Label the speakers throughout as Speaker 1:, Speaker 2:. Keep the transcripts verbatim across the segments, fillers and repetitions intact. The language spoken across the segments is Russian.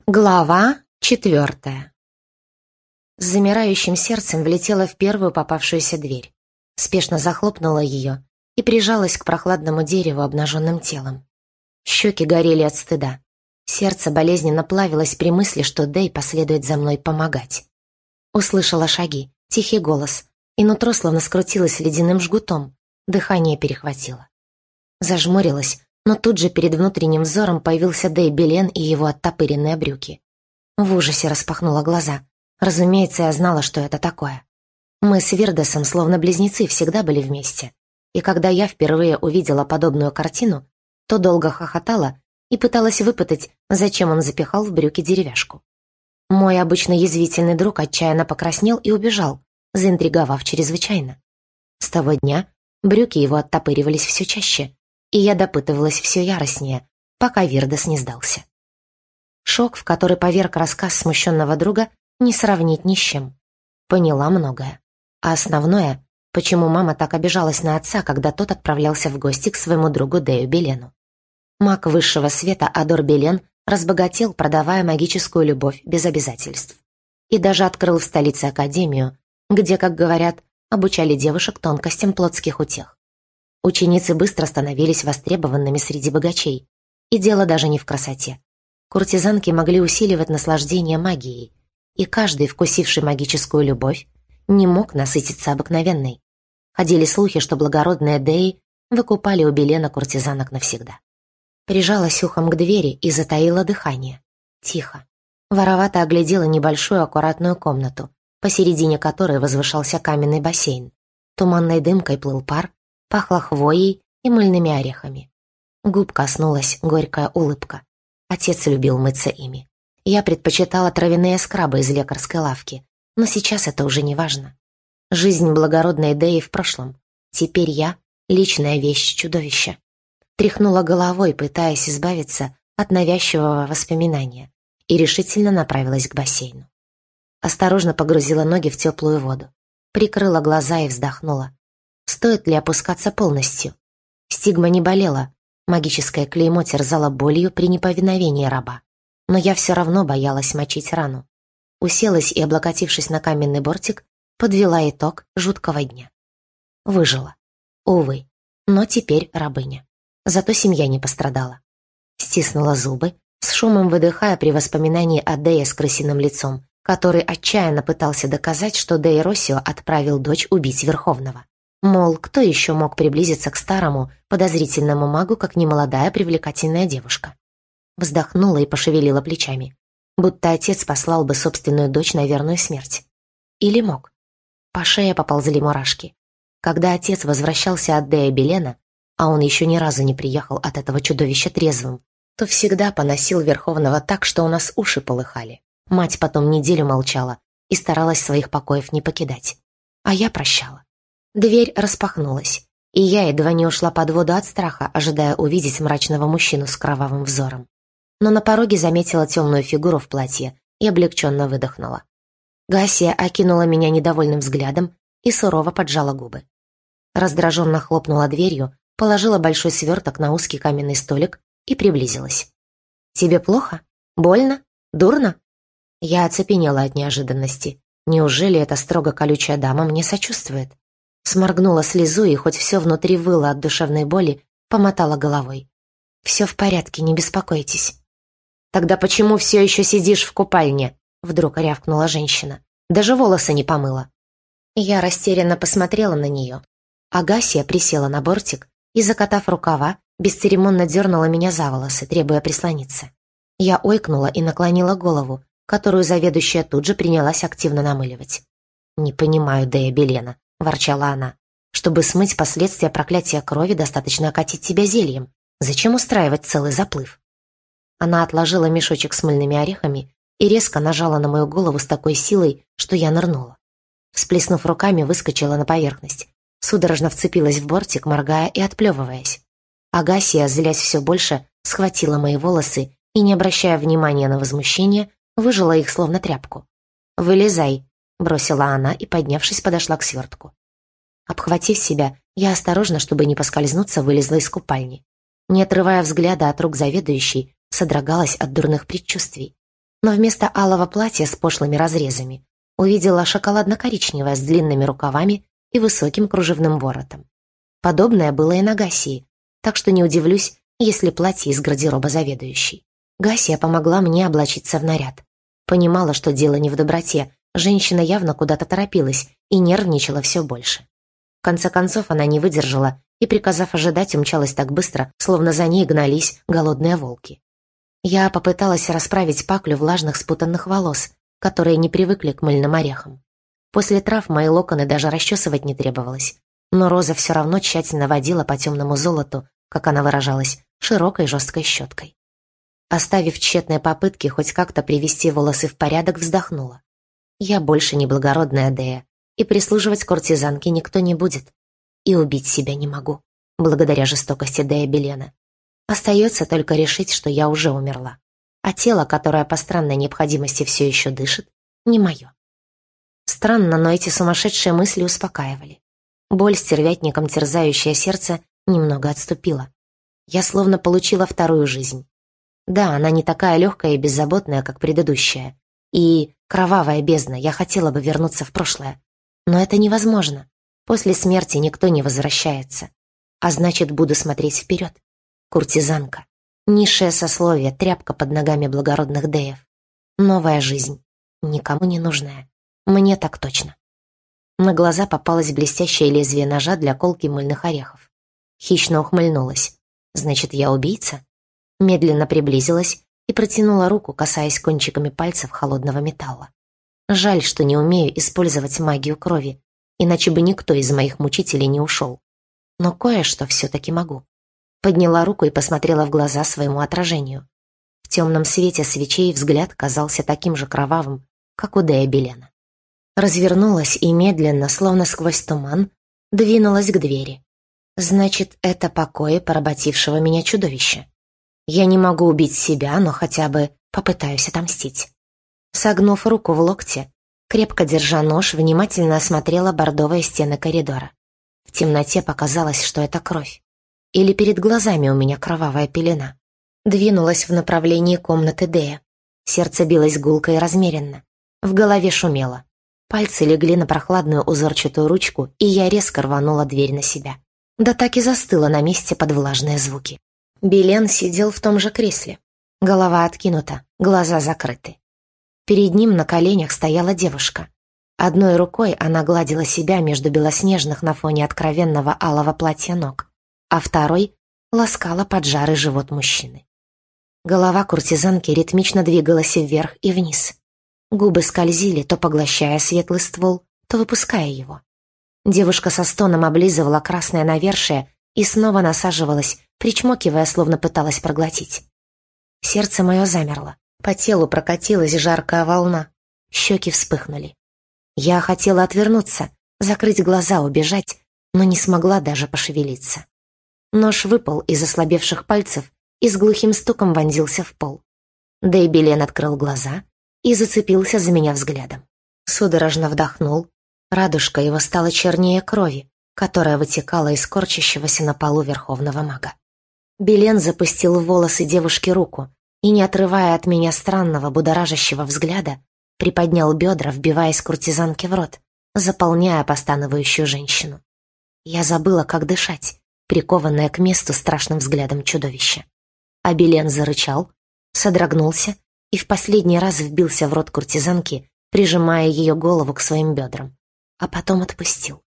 Speaker 1: Глава четвертая. С замирающим сердцем влетела в первую попавшуюся дверь, спешно захлопнула ее и прижалась к прохладному дереву обнаженным телом. Щеки горели от стыда. Сердце болезненно плавилось при мысли, что Дэй последует за мной помогать. Услышала шаги, тихий голос, и нутро словно скрутилось ледяным жгутом, дыхание перехватило. Зажмурилась, но тут же перед внутренним взором появился Дэй Белен и его оттопыренные брюки. В ужасе распахнула глаза. Разумеется, я знала, что это такое. Мы с Вирдесом, словно близнецы, всегда были вместе. И когда я впервые увидела подобную картину, то долго хохотала и пыталась выпытать, зачем он запихал в брюки деревяшку. Мой обычно язвительный друг отчаянно покраснел и убежал, заинтриговав чрезвычайно. С того дня брюки его оттопыривались все чаще, и я допытывалась все яростнее, пока Вирдес не сдался. Шок, в который поверг рассказ смущенного друга, не сравнить ни с чем. Поняла многое. А основное, почему мама так обижалась на отца, когда тот отправлялся в гости к своему другу Дэю Белену. Маг высшего света Адор Белен разбогател, продавая магическую любовь без обязательств. И даже открыл в столице академию, где, как говорят, обучали девушек тонкостям плотских утех. Ученицы быстро становились востребованными среди богачей. И дело даже не в красоте. Куртизанки могли усиливать наслаждение магией, и каждый, вкусивший магическую любовь, не мог насытиться обыкновенной. Ходили слухи, что благородные Дэи выкупали у Белена куртизанок навсегда. Прижалась ухом к двери и затаила дыхание. Тихо. Воровато оглядела небольшую аккуратную комнату, посередине которой возвышался каменный бассейн. Туманной дымкой плыл пар, пахло хвоей и мыльными орехами. Губ коснулась горькая улыбка. Отец любил мыться ими. Я предпочитала травяные скрабы из лекарской лавки, но сейчас это уже не важно. Жизнь благородной Дэи в прошлом. Теперь я — личная вещь чудовища. Тряхнула головой, пытаясь избавиться от навязчивого воспоминания, и решительно направилась к бассейну. Осторожно погрузила ноги в теплую воду, прикрыла глаза и вздохнула. Стоит ли опускаться полностью? Стигма не болела, магическое клеймо терзало болью при неповиновении раба. Но я все равно боялась мочить рану. Уселась и, облокотившись на каменный бортик, подвела итог жуткого дня. Выжила. Увы, но теперь рабыня. Зато семья не пострадала. Стиснула зубы, с шумом выдыхая при воспоминании о Дее с крысиным лицом, который отчаянно пытался доказать, что Дей Росио отправил дочь убить Верховного. Мол, кто еще мог приблизиться к старому, подозрительному магу, как немолодая привлекательная девушка? Вздохнула и пошевелила плечами, будто отец послал бы собственную дочь на верную смерть. Или мог? По шее поползли мурашки. Когда отец возвращался от Дэя Белена, а он еще ни разу не приехал от этого чудовища трезвым, то всегда поносил Верховного так, что у нас уши полыхали. Мать потом неделю молчала и старалась своих покоев не покидать. А я прощала. Дверь распахнулась, и я едва не ушла под воду от страха, ожидая увидеть мрачного мужчину с кровавым взором. Но на пороге заметила темную фигуру в платье и облегченно выдохнула. Гассия окинула меня недовольным взглядом и сурово поджала губы. Раздраженно хлопнула дверью, положила большой сверток на узкий каменный столик и приблизилась. «Тебе плохо? Больно? Дурно?» Я оцепенела от неожиданности. Неужели эта строго колючая дама мне сочувствует? Сморгнула слезу и, хоть все внутри выло от душевной боли, помотала головой. «Все в порядке, не беспокойтесь». «Тогда почему все еще сидишь в купальне?» Вдруг рявкнула женщина. «Даже волосы не помыла». Я растерянно посмотрела на нее. Агассия присела на бортик и, закатав рукава, бесцеремонно дернула меня за волосы, требуя прислониться. Я ойкнула и наклонила голову, которую заведующая тут же принялась активно намыливать. «Не понимаю Дэя Белена», — ворчала она. «Чтобы смыть последствия проклятия крови, достаточно окатить тебя зельем. Зачем устраивать целый заплыв?» Она отложила мешочек с мыльными орехами и резко нажала на мою голову с такой силой, что я нырнула. Всплеснув руками, выскочила на поверхность. Судорожно вцепилась в бортик, моргая и отплевываясь. Агассия, злясь все больше, схватила мои волосы и, не обращая внимания на возмущение, выжила их словно тряпку. «Вылезай», — бросила она и, поднявшись, подошла к свертку. Обхватив себя, я осторожно, чтобы не поскользнуться, вылезла из купальни. Не отрывая взгляда от рук заведующей, содрогалась от дурных предчувствий. но вместо алого платья с пошлыми разрезами увидела шоколадно-коричневое с длинными рукавами и высоким кружевным воротом. Подобное было и на Гассии, так что не удивлюсь, если платье из гардероба заведующей. Гассия помогла мне облачиться в наряд. Понимала, что дело не в доброте, женщина явно куда-то торопилась и нервничала все больше. В конце концов она не выдержала и, приказав ожидать, умчалась так быстро, словно за ней гнались голодные волки. Я попыталась расправить паклю влажных спутанных волос, которые не привыкли к мыльным орехам. После трав мои локоны даже расчесывать не требовалось, но Роза все равно тщательно водила по темному золоту, как она выражалась, широкой жесткой щеткой. Оставив тщетные попытки хоть как-то привести волосы в порядок, вздохнула. Я больше не благородная Дея, и прислуживать куртизанке никто не будет. И убить себя не могу, благодаря жестокости Дея Белена. Остается только решить, что я уже умерла. А тело, которое по странной необходимости все еще дышит, не мое. Странно, но эти сумасшедшие мысли успокаивали. Боль, стервятником терзающее сердце, немного отступила. Я словно получила вторую жизнь. Да, она не такая легкая и беззаботная, как предыдущая. И кровавая бездна, я хотела бы вернуться в прошлое. Но это невозможно. После смерти никто не возвращается. А значит, буду смотреть вперед. Куртизанка. Низшее сословие, тряпка под ногами благородных деев. Новая жизнь. Никому не нужная. Мне так точно. На глаза попалось блестящее лезвие ножа для колки мыльных орехов. Хищно ухмыльнулась. Значит, я убийца? Медленно приблизилась и протянула руку, касаясь кончиками пальцев холодного металла. Жаль, что не умею использовать магию крови, иначе бы никто из моих мучителей не ушел. Но кое-что все-таки могу. Подняла руку и посмотрела в глаза своему отражению. В темном свете свечей взгляд казался таким же кровавым, как у Дея Белена. Развернулась и медленно, словно сквозь туман, двинулась к двери. Значит, это покои поработившего меня чудовища. Я не могу убить себя, но хотя бы попытаюсь отомстить. Согнув руку в локте, крепко держа нож, внимательно осмотрела бордовые стены коридора. В темноте показалось, что это кровь. Или перед глазами у меня кровавая пелена. Двинулась в направлении комнаты Дея. Сердце билось гулко и размеренно. В голове шумело. Пальцы легли на прохладную узорчатую ручку, и я резко рванула дверь на себя. Да так и застыла на месте под влажные звуки. Белен сидел в том же кресле. Голова откинута, глаза закрыты. Перед ним на коленях стояла девушка. Одной рукой она гладила себя между белоснежных на фоне откровенного алого платья ног, а второй ласкала поджарый живот мужчины. Голова куртизанки ритмично двигалась вверх и вниз. Губы скользили, то поглощая светлый ствол, то выпуская его. Девушка со стоном облизывала красное навершие и снова насаживалась, причмокивая, словно пыталась проглотить. Сердце мое замерло, по телу прокатилась жаркая волна, щеки вспыхнули. Я хотела отвернуться, закрыть глаза, убежать, но не смогла даже пошевелиться. Нож выпал из ослабевших пальцев и с глухим стуком вонзился в пол. Дэй Белен открыл глаза и зацепился за меня взглядом. Судорожно вдохнул. Радужка его стала чернее крови, которая вытекала из корчащегося на полу верховного мага. Белен запустил в волосы девушки руку и, не отрывая от меня странного, будоражащего взгляда, приподнял бедра, вбиваясь куртизанке в рот, заполняя постановающую женщину. Я забыла, как дышать, прикованная к месту страшным взглядом чудовища. А Белен зарычал, содрогнулся и в последний раз вбился в рот куртизанки, прижимая ее голову к своим бедрам, а потом отпустил.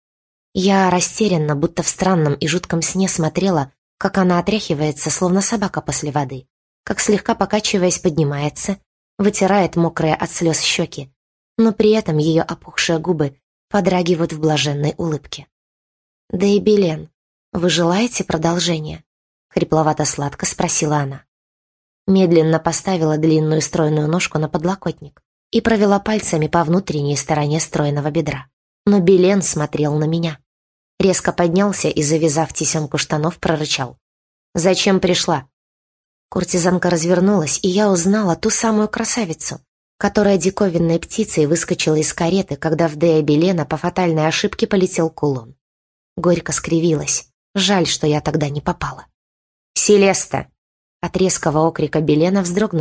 Speaker 1: Я растерянно, будто в странном и жутком сне смотрела, как она отряхивается, словно собака после воды, как слегка покачиваясь поднимается, вытирает мокрые от слез щеки, но при этом ее опухшие губы подрагивают в блаженной улыбке. «Да и Белен, вы желаете продолжения?» — хрипловато-сладко спросила она. Медленно поставила длинную стройную ножку на подлокотник и провела пальцами по внутренней стороне стройного бедра. Но Белен смотрел на меня. Резко поднялся и, завязав тесемку штанов, прорычал: «Зачем пришла?» Куртизанка развернулась, и я узнала ту самую красавицу, которая диковинной птицей выскочила из кареты, когда в Дея Белена по фатальной ошибке полетел кулон. Горько скривилась. Жаль, что я тогда не попала. «Селеста!» От резкого окрика Белена вздрогнула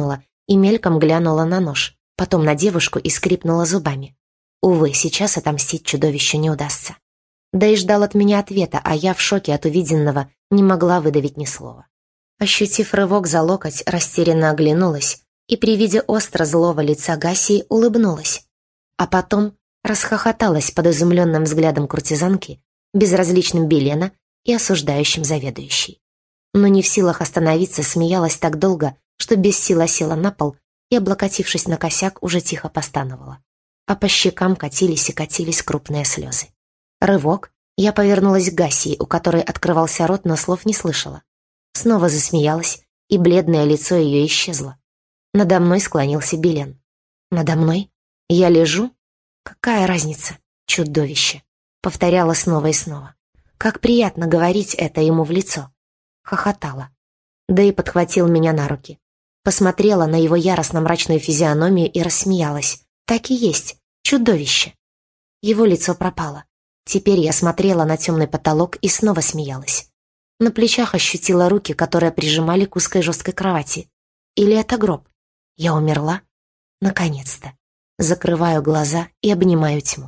Speaker 1: и мельком глянула на нож, потом на девушку и скрипнула зубами. Увы, сейчас отомстить чудовищу не удастся. Дэй ждал от меня ответа, а я в шоке от увиденного не могла выдавить ни слова. Ощутив рывок за локоть, растерянно оглянулась и при виде остро злого лица Гассии улыбнулась. А потом расхохоталась под изумленным взглядом куртизанки, безразличным Белена и осуждающим заведующей. Но не в силах остановиться, смеялась так долго, что без сил села на пол и, облокотившись на косяк, уже тихо постановала. А по щекам катились и катились крупные слезы. Рывок, я повернулась к Гассии, у которой открывался рот, но слов не слышала. Снова засмеялась, и бледное лицо ее исчезло. Надо мной склонился Белен. Надо мной? Я лежу? Какая разница? Чудовище. Повторяла снова и снова. Как приятно говорить это ему в лицо. Хохотала. Да и подхватил меня на руки. Посмотрела на его яростно-мрачную физиономию и рассмеялась. Так и есть. Чудовище. Его лицо пропало. Теперь я смотрела на темный потолок и снова смеялась. На плечах ощутила руки, которые прижимали к узкой жесткой кровати. Или это гроб? Я умерла? Наконец-то. Закрываю глаза и обнимаю тьму.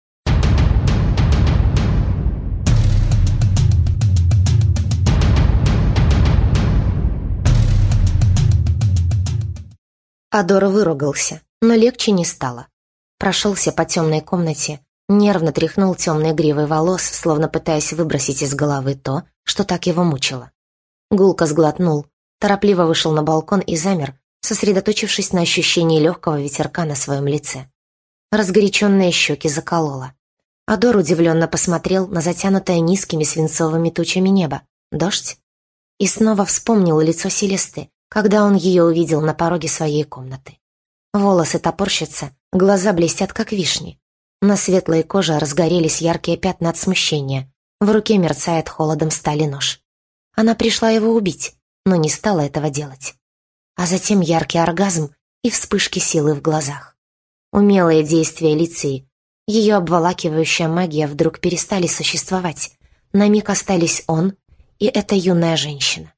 Speaker 1: Адор выругался, но легче не стало. Прошелся по темной комнате, нервно тряхнул темной гривой волос, словно пытаясь выбросить из головы то, что так его мучило. Гулко сглотнул, торопливо вышел на балкон и замер, сосредоточившись на ощущении легкого ветерка на своем лице. Разгоряченные щеки закололо. Адор удивленно посмотрел на затянутое низкими свинцовыми тучами небо. Дождь? И снова вспомнил лицо Селесты, когда он ее увидел на пороге своей комнаты. Волосы топорщатся, глаза блестят, как вишни. На светлой коже разгорелись яркие пятна от смущения. В руке мерцает холодом стали нож. Она пришла его убить, но не стала этого делать. А затем яркий оргазм и вспышки силы в глазах. Умелые действия Лиции, ее обволакивающая магия вдруг перестали существовать. На миг остались он и эта юная женщина.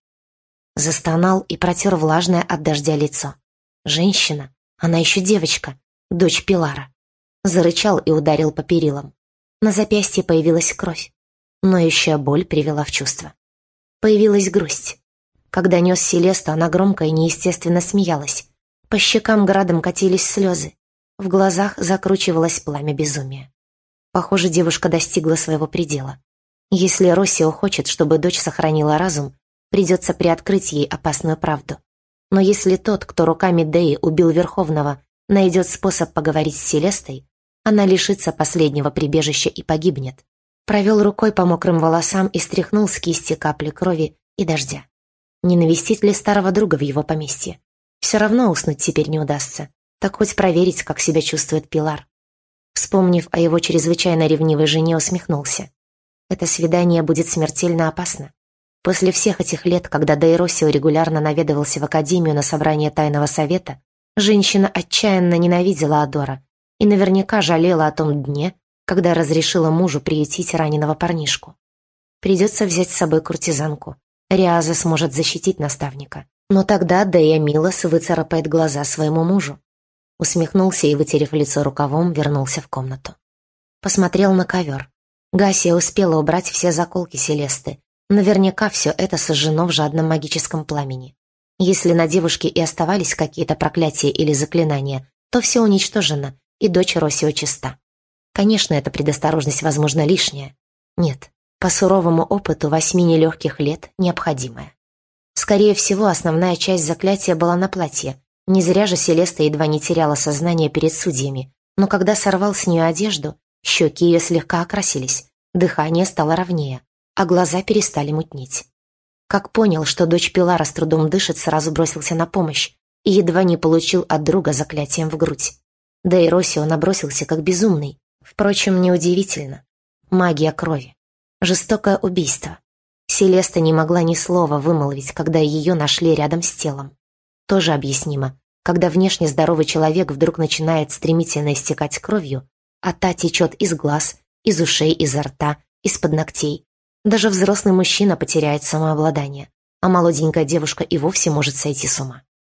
Speaker 1: Застонал и протер влажное от дождя лицо. Женщина, она еще девочка, дочь Пилара. Зарычал и ударил по перилам. На запястье появилась кровь. Ноющая боль привела в чувство. Появилась грусть. Когда нес Селесту, она громко и неестественно смеялась. По щекам градом катились слезы. В глазах закручивалось пламя безумия. Похоже, девушка достигла своего предела. Если Россио хочет, чтобы дочь сохранила разум, придется приоткрыть ей опасную правду. Но если тот, кто руками Деи убил Верховного, найдет способ поговорить с Селестой, она лишится последнего прибежища и погибнет. Провел рукой по мокрым волосам и стряхнул с кисти капли крови и дождя. Не навестить ли старого друга в его поместье? Все равно уснуть теперь не удастся. Так хоть проверить, как себя чувствует Пилар. Вспомнив о его чрезвычайно ревнивой жене, усмехнулся. Это свидание будет смертельно опасно. После всех этих лет, когда Дэй Россио регулярно наведывался в Академию на собрание Тайного Совета, женщина отчаянно ненавидела Адора и наверняка жалела о том дне, когда разрешила мужу приютить раненого парнишку. Придется взять с собой куртизанку. Риаза сможет защитить наставника. Но тогда Дея Милос выцарапает глаза своему мужу. Усмехнулся и, вытерев лицо рукавом, вернулся в комнату. Посмотрел на ковер. Гассия успела убрать все заколки Селесты. Наверняка все это сожжено в жадном магическом пламени. Если на девушке и оставались какие-то проклятия или заклинания, то все уничтожено, и дочь Россио чиста. Конечно, эта предосторожность, возможно, лишняя. Нет, по суровому опыту восьми нелегких лет необходимая. Скорее всего, основная часть заклятия была на платье. Не зря же Селеста едва не теряла сознание перед судьями, но когда сорвал с нее одежду, щеки ее слегка окрасились, дыхание стало ровнее, а глаза перестали мутнеть. Как понял, что дочь Пилара с трудом дышит, сразу бросился на помощь и едва не получил от друга заклятием в грудь. Да и Россио набросился как безумный. Впрочем, неудивительно. Магия крови. Жестокое убийство. Селеста не могла ни слова вымолвить, когда ее нашли рядом с телом. Тоже объяснимо, когда внешне здоровый человек вдруг начинает стремительно истекать кровью, а та течет из глаз, из ушей, изо рта, из-под ногтей. Даже взрослый мужчина потеряет самообладание, а молоденькая девушка и вовсе может сойти с ума.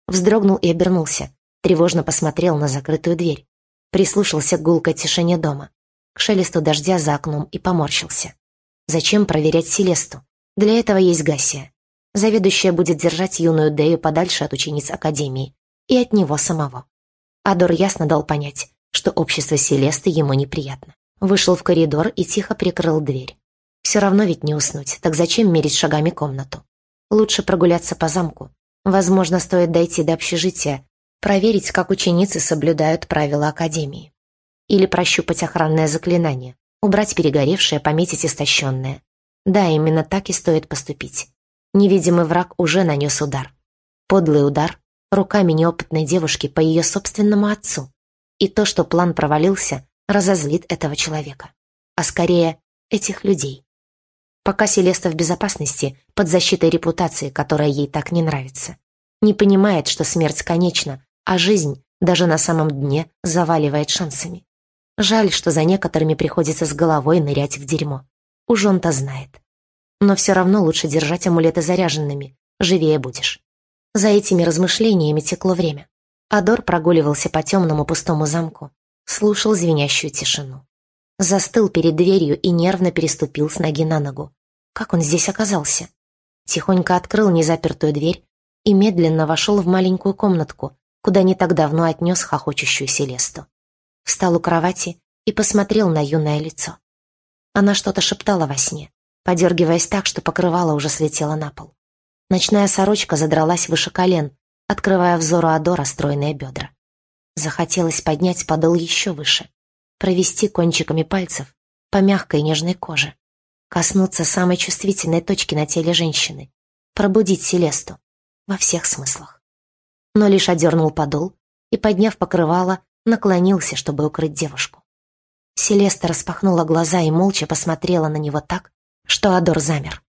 Speaker 1: Вздрогнул и обернулся, тревожно посмотрел на закрытую дверь. Прислушался к гулкой тишине дома, к шелесту дождя за окном и поморщился. Зачем проверять Селесту? Для этого есть Гассия. Заведующая будет держать юную Дею подальше от учениц Академии и от него самого. Адор ясно дал понять, что общество Селесты ему неприятно. Вышел в коридор и тихо прикрыл дверь. Все равно ведь не уснуть, так зачем мерить шагами комнату? Лучше прогуляться по замку. Возможно, стоит дойти до общежития, проверить, как ученицы соблюдают правила Академии. Или прощупать охранное заклинание, убрать перегоревшее, пометить истощенное. Да, именно так и стоит поступить. Невидимый враг уже нанес удар. Подлый удар руками неопытной девушки по ее собственному отцу. И то, что план провалился, разозлит этого человека. А скорее, этих людей. Пока Селеста в безопасности, под защитой репутации, которая ей так не нравится. Не понимает, что смерть конечна, а жизнь, даже на самом дне, заваливает шансами. Жаль, что за некоторыми приходится с головой нырять в дерьмо. Уж он-то знает. Но все равно лучше держать амулеты заряженными, живее будешь. За этими размышлениями текло время. Адор прогуливался по темному пустому замку, слушал звенящую тишину. Застыл перед дверью и нервно переступил с ноги на ногу. Как он здесь оказался? Тихонько открыл незапертую дверь и медленно вошел в маленькую комнатку, куда не так давно отнес хохочущую Селесту. Встал у кровати и посмотрел на юное лицо. Она что-то шептала во сне, подергиваясь так, что покрывало уже слетело на пол. Ночная сорочка задралась выше колен, открывая взору Адора стройные бедра. Захотелось поднять подол еще выше, провести кончиками пальцев по мягкой нежной коже, коснуться самой чувствительной точки на теле женщины, пробудить Селесту во всех смыслах. Но лишь одернул подол и, подняв покрывало, наклонился, чтобы укрыть девушку. Селеста распахнула глаза и молча посмотрела на него так, что Адор замер.